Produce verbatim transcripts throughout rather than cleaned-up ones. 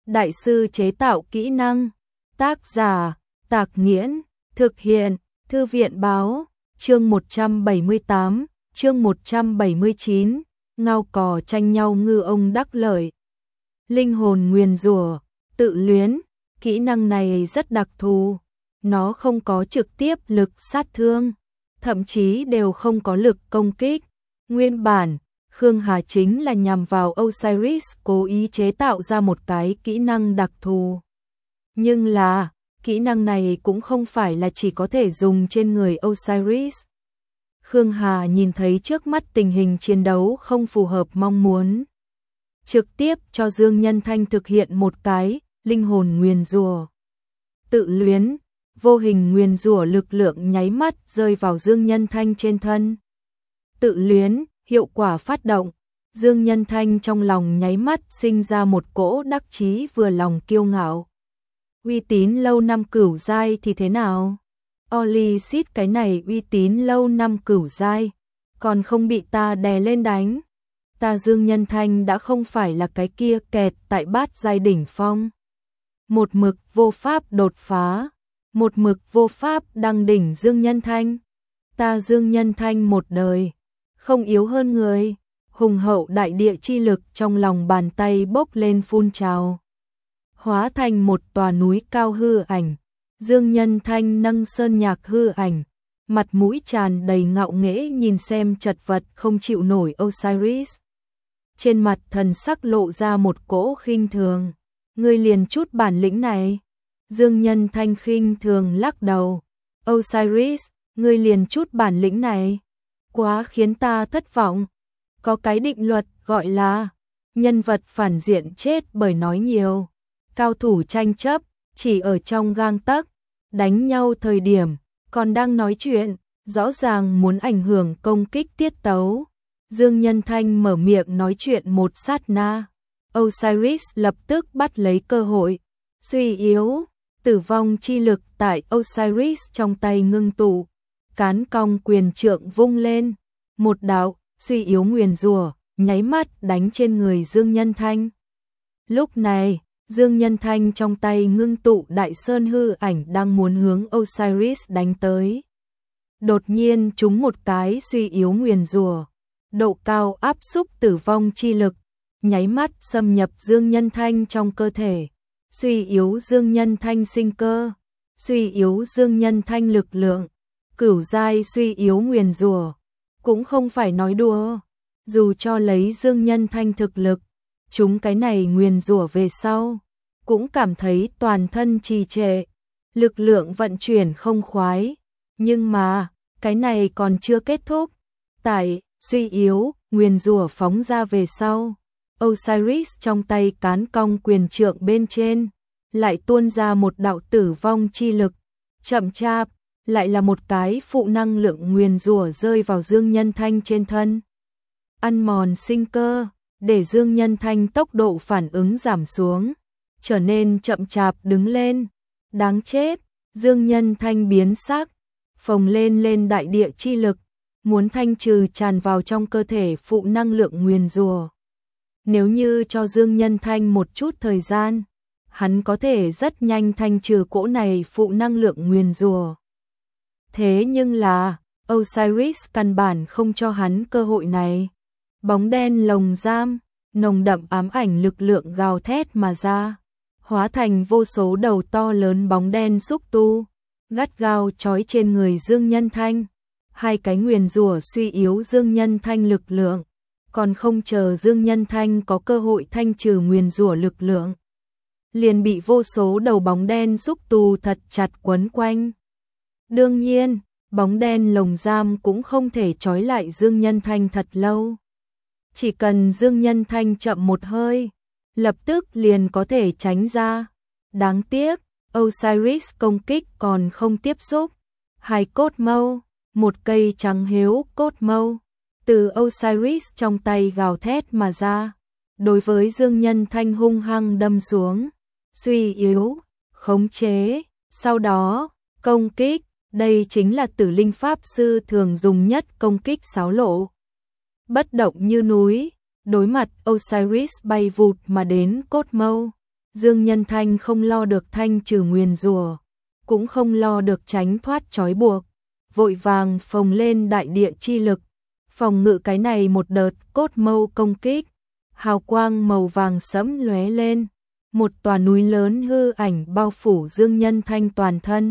đại sư chế tạo kỹ năng. Tác giả, Tạc Nghiễn, thực hiện, Thư viện báo, chương một trăm bảy mươi tám, chương một trăm bảy mươi chín, ngao cò tranh nhau ngư ông đắc lợi. Linh hồn nguyền rủa, tự luyến, kỹ năng này rất đặc thù, nó không có trực tiếp lực sát thương, thậm chí đều không có lực công kích. Nguyên bản, Khương Hà chính là nhằm vào Osiris cố ý chế tạo ra một cái kỹ năng đặc thù. Nhưng là, kỹ năng này cũng không phải là chỉ có thể dùng trên người Osiris. Khương Hà nhìn thấy trước mắt tình hình chiến đấu không phù hợp mong muốn, trực tiếp cho Dương Nhân Thanh thực hiện một cái linh hồn nguyền rủa. Tự luyến, vô hình nguyền rủa lực lượng nháy mắt rơi vào Dương Nhân Thanh trên thân. Tự luyến, hiệu quả phát động, Dương Nhân Thanh trong lòng nháy mắt sinh ra một cỗ đắc chí vừa lòng kiêu ngạo. Uy tín lâu năm cửu giai thì thế nào? Olysis cái này uy tín lâu năm cửu giai, còn không bị ta đè lên đánh. Ta Dương Nhân Thanh đã không phải là cái kia kẹt tại bát giai đỉnh phong. Một mực vô pháp đột phá, một mực vô pháp đăng đỉnh Dương Nhân Thanh. Ta Dương Nhân Thanh một đời, không yếu hơn người. Hùng hậu đại địa chi lực trong lòng bàn tay bốc lên phun trào, hóa thành một tòa núi cao hư ảnh. Dương Nhân Thanh nâng sơn nhạc hư ảnh, mặt mũi tràn đầy ngạo nghễ nhìn xem chật vật không chịu nổi Osiris. Trên mặt thần sắc lộ ra một cỗ khinh thường. Ngươi liền chút bản lĩnh này? Dương Nhân Thanh khinh thường lắc đầu. Osiris, ngươi liền chút bản lĩnh này? Quá khiến ta thất vọng. Có cái định luật gọi là nhân vật phản diện chết bởi nói nhiều. Cao thủ tranh chấp chỉ ở trong gang tấc, đánh nhau thời điểm còn đang nói chuyện, rõ ràng muốn ảnh hưởng công kích tiết tấu. Dương Nhân Thanh mở miệng nói chuyện một sát na, Osiris lập tức bắt lấy cơ hội, suy yếu, tử vong chi lực tại Osiris trong tay ngưng tụ, cán cong quyền trượng vung lên, một đạo suy yếu nguyền rủa nháy mắt đánh trên người Dương Nhân Thanh. Lúc này, Dương Nhân Thanh trong tay ngưng tụ đại sơn hư ảnh đang muốn hướng Osiris đánh tới. Đột nhiên trúng một cái suy yếu nguyền rủa, độ cao áp xúc tử vong chi lực, nháy mắt xâm nhập Dương Nhân Thanh trong cơ thể, suy yếu Dương Nhân Thanh sinh cơ, suy yếu Dương Nhân Thanh lực lượng. Cửu giai suy yếu nguyền rủa cũng không phải nói đùa, dù cho lấy Dương Nhân Thanh thực lực, chúng cái này nguyền rủa về sau, cũng cảm thấy toàn thân trì trệ, lực lượng vận chuyển không khoái. Nhưng mà, cái này còn chưa kết thúc. Tại suy yếu, nguyền rủa phóng ra về sau, Osiris trong tay cán cong quyền trượng bên trên, lại tuôn ra một đạo tử vong chi lực, chậm chạp, lại là một cái phụ năng lượng nguyền rủa rơi vào Dương Nhân Thanh trên thân. Ăn mòn sinh cơ, để Dương Nhân Thanh tốc độ phản ứng giảm xuống, trở nên chậm chạp đứng lên. Đáng chết, Dương Nhân Thanh biến sắc, phồng lên lên đại địa chi lực, muốn thanh trừ tràn vào trong cơ thể phụ năng lượng nguyền rủa. Nếu như cho Dương Nhân Thanh một chút thời gian, hắn có thể rất nhanh thanh trừ cỗ này phụ năng lượng nguyền rủa. Thế nhưng là, Osiris căn bản không cho hắn cơ hội này. Bóng đen lồng giam, nồng đậm ám ảnh lực lượng gào thét mà ra, hóa thành vô số đầu to lớn bóng đen xúc tu, gắt gao trói trên người Dương Nhân Thanh. Hai cái nguyền rủa suy yếu Dương Nhân Thanh lực lượng, còn không chờ Dương Nhân Thanh có cơ hội thanh trừ nguyền rủa lực lượng, liền bị vô số đầu bóng đen xúc tu thật chặt quấn quanh. Đương nhiên, bóng đen lồng giam cũng không thể trói lại Dương Nhân Thanh thật lâu. Chỉ cần Dương Nhân Thanh chậm một hơi, lập tức liền có thể tránh ra. Đáng tiếc, Osiris công kích còn không tiếp xúc. Hai cốt mâu, một cây trắng hiếu cốt mâu, từ Osiris trong tay gào thét mà ra, đối với Dương Nhân Thanh hung hăng đâm xuống. Suy yếu, khống chế, sau đó, công kích. Đây chính là Tử Linh Pháp Sư thường dùng nhất công kích xáo lộ. Bất động như núi, đối mặt Osiris bay vụt mà đến cốt mâu, Dương Nhân Thanh không lo được thanh trừ nguyền rủa, cũng không lo được tránh thoát trói buộc, vội vàng phồng lên đại địa chi lực, phòng ngự cái này một đợt cốt mâu công kích, hào quang màu vàng sẫm lóe lên, một tòa núi lớn hư ảnh bao phủ Dương Nhân Thanh toàn thân.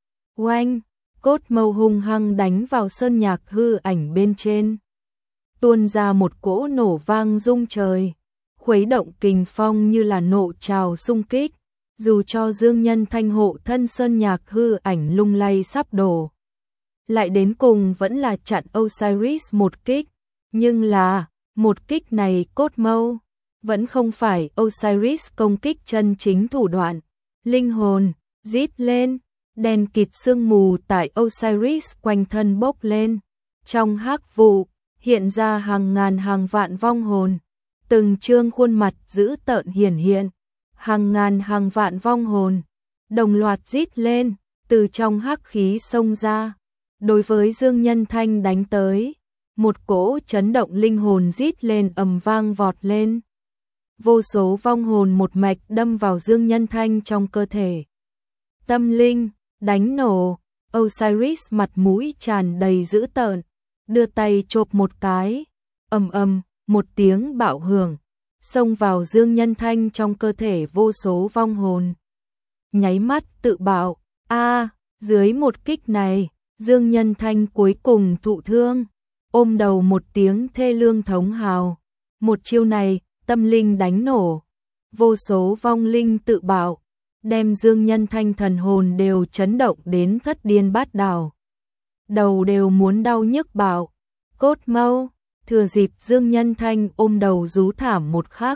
Oanh, cốt mâu hung hăng đánh vào sơn nhạc hư ảnh bên trên, tuôn ra một cỗ nổ vang rung trời, khuấy động kình phong như là nộ trào xung kích, dù cho Dương Nhân Thanh hộ thân sơn nhạc hư ảnh lung lay sắp đổ. Lại đến cùng vẫn là chặn Osiris một kích, nhưng là, một kích này cốt mâu, vẫn không phải Osiris công kích chân chính thủ đoạn. Linh hồn, rít lên, đèn kịt sương mù tại Osiris quanh thân bốc lên, trong hắc vụ, hiện ra hàng ngàn hàng vạn vong hồn, từng trương khuôn mặt dữ tợn hiển hiện, hàng ngàn hàng vạn vong hồn, đồng loạt rít lên, từ trong hắc khí xông ra. Đối với Dương Nhân Thanh đánh tới, một cỗ chấn động linh hồn rít lên ầm vang vọt lên. Vô số vong hồn một mạch đâm vào Dương Nhân Thanh trong cơ thể. Tâm linh, đánh nổ, Osiris mặt mũi tràn đầy dữ tợn, đưa tay chộp một cái, ầm ầm, một tiếng bạo hưởng, xông vào Dương Nhân Thanh trong cơ thể vô số vong hồn. Nháy mắt tự bạo, a, dưới một kích này, Dương Nhân Thanh cuối cùng thụ thương, ôm đầu một tiếng thê lương thống hào. Một chiêu này, tâm linh đánh nổ, vô số vong linh tự bạo, đem Dương Nhân Thanh thần hồn đều chấn động đến thất điên bát đảo. Đầu đều muốn đau nhức bạo, cốt mâu, thừa dịp Dương Nhân Thanh ôm đầu rú thảm một khắc,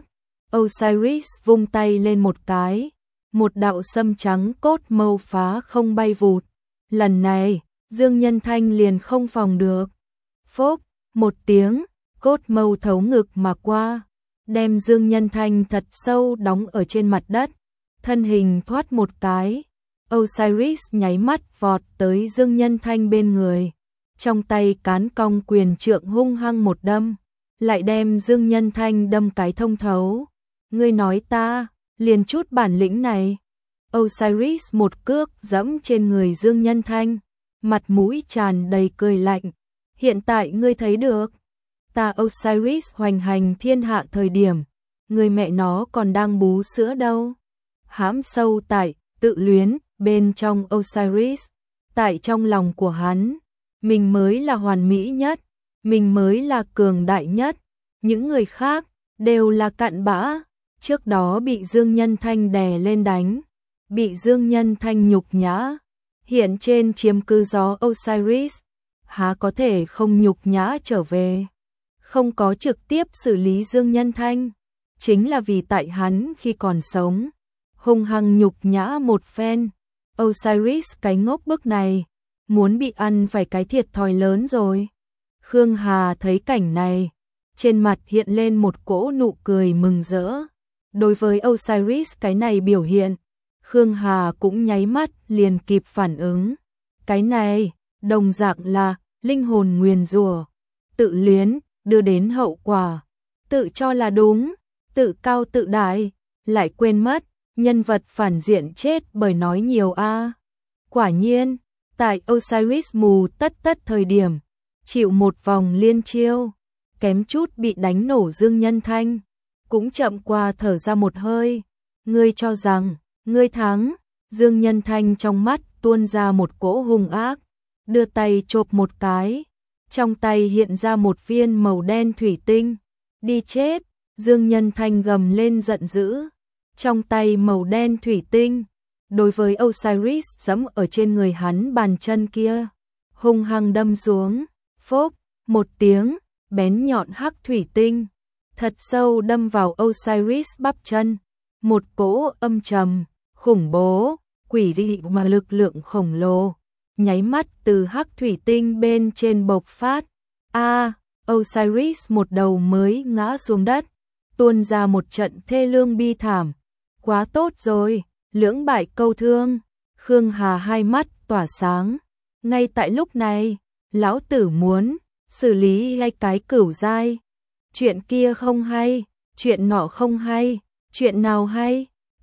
Osiris vung tay lên một cái, một đạo sâm trắng cốt mâu phá không bay vụt. Lần này, Dương Nhân Thanh liền không phòng được. Phốc, một tiếng, cốt mâu thấu ngực mà qua, đem Dương Nhân Thanh thật sâu đóng ở trên mặt đất, thân hình thoát một cái. Osiris nháy mắt vọt tới Dương Nhân Thanh bên người, trong tay cán cong quyền trượng hung hăng một đâm, lại đem Dương Nhân Thanh đâm cái thông thấu. Ngươi nói ta, liền chút bản lĩnh này. Osiris một cước giẫm trên người Dương Nhân Thanh, mặt mũi tràn đầy cười lạnh. Hiện tại ngươi thấy được, ta Osiris hoành hành thiên hạ thời điểm, người mẹ nó còn đang bú sữa đâu. Hãm sâu tại tự luyến bên trong Osiris, tại trong lòng của hắn, mình mới là hoàn mỹ nhất, mình mới là cường đại nhất, những người khác đều là cặn bã. Trước đó bị Dương Nhân Thanh đè lên đánh, bị Dương Nhân Thanh nhục nhã, hiện trên chiếm cư gió Osiris, há có thể không nhục nhã trở về. Không có trực tiếp xử lý Dương Nhân Thanh, chính là vì tại hắn khi còn sống, hung hăng nhục nhã một phen. Osiris cái ngốc bức này, muốn bị ăn phải cái thiệt thòi lớn rồi. Khương Hà thấy cảnh này, trên mặt hiện lên một cỗ nụ cười mừng rỡ. Đối với Osiris cái này biểu hiện, Khương Hà cũng nháy mắt liền kịp phản ứng. Cái này, đồng dạng là linh hồn nguyền rủa, tự luyến, đưa đến hậu quả. Tự cho là đúng, tự cao tự đại, lại quên mất, nhân vật phản diện chết bởi nói nhiều a. Quả nhiên, tại Osiris mù tất tất thời điểm, chịu một vòng liên chiêu, kém chút bị đánh nổ Dương Nhân Thanh, cũng chậm qua thở ra một hơi. Ngươi cho rằng, ngươi thắng. Dương Nhân Thanh trong mắt tuôn ra một cỗ hung ác, đưa tay chộp một cái, trong tay hiện ra một viên màu đen thủy tinh. Đi chết, Dương Nhân Thanh gầm lên giận dữ, trong tay màu đen thủy tinh, đối với Osiris giẫm ở trên người hắn bàn chân kia, hung hăng đâm xuống. Phốc, một tiếng, bén nhọn hắc thủy tinh, thật sâu đâm vào Osiris bắp chân, một cỗ âm trầm, khủng bố, quỷ dị mà lực lượng khổng lồ, nháy mắt từ hắc thủy tinh bên trên bộc phát. A, Osiris một đầu mới ngã xuống đất, tuôn ra một trận thê lương bi thảm. Quá tốt rồi, lưỡng bại câu thương. Khương Hà hai mắt tỏa sáng. Ngay tại lúc này, lão tử muốn xử lý hai cái cửu giai. Chuyện kia không hay, chuyện nọ không hay, chuyện nào hay?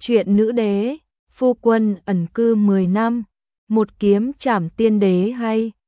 Chuyện nữ đế, phu quân ẩn cư mười năm, một kiếm trảm tiên đế hay.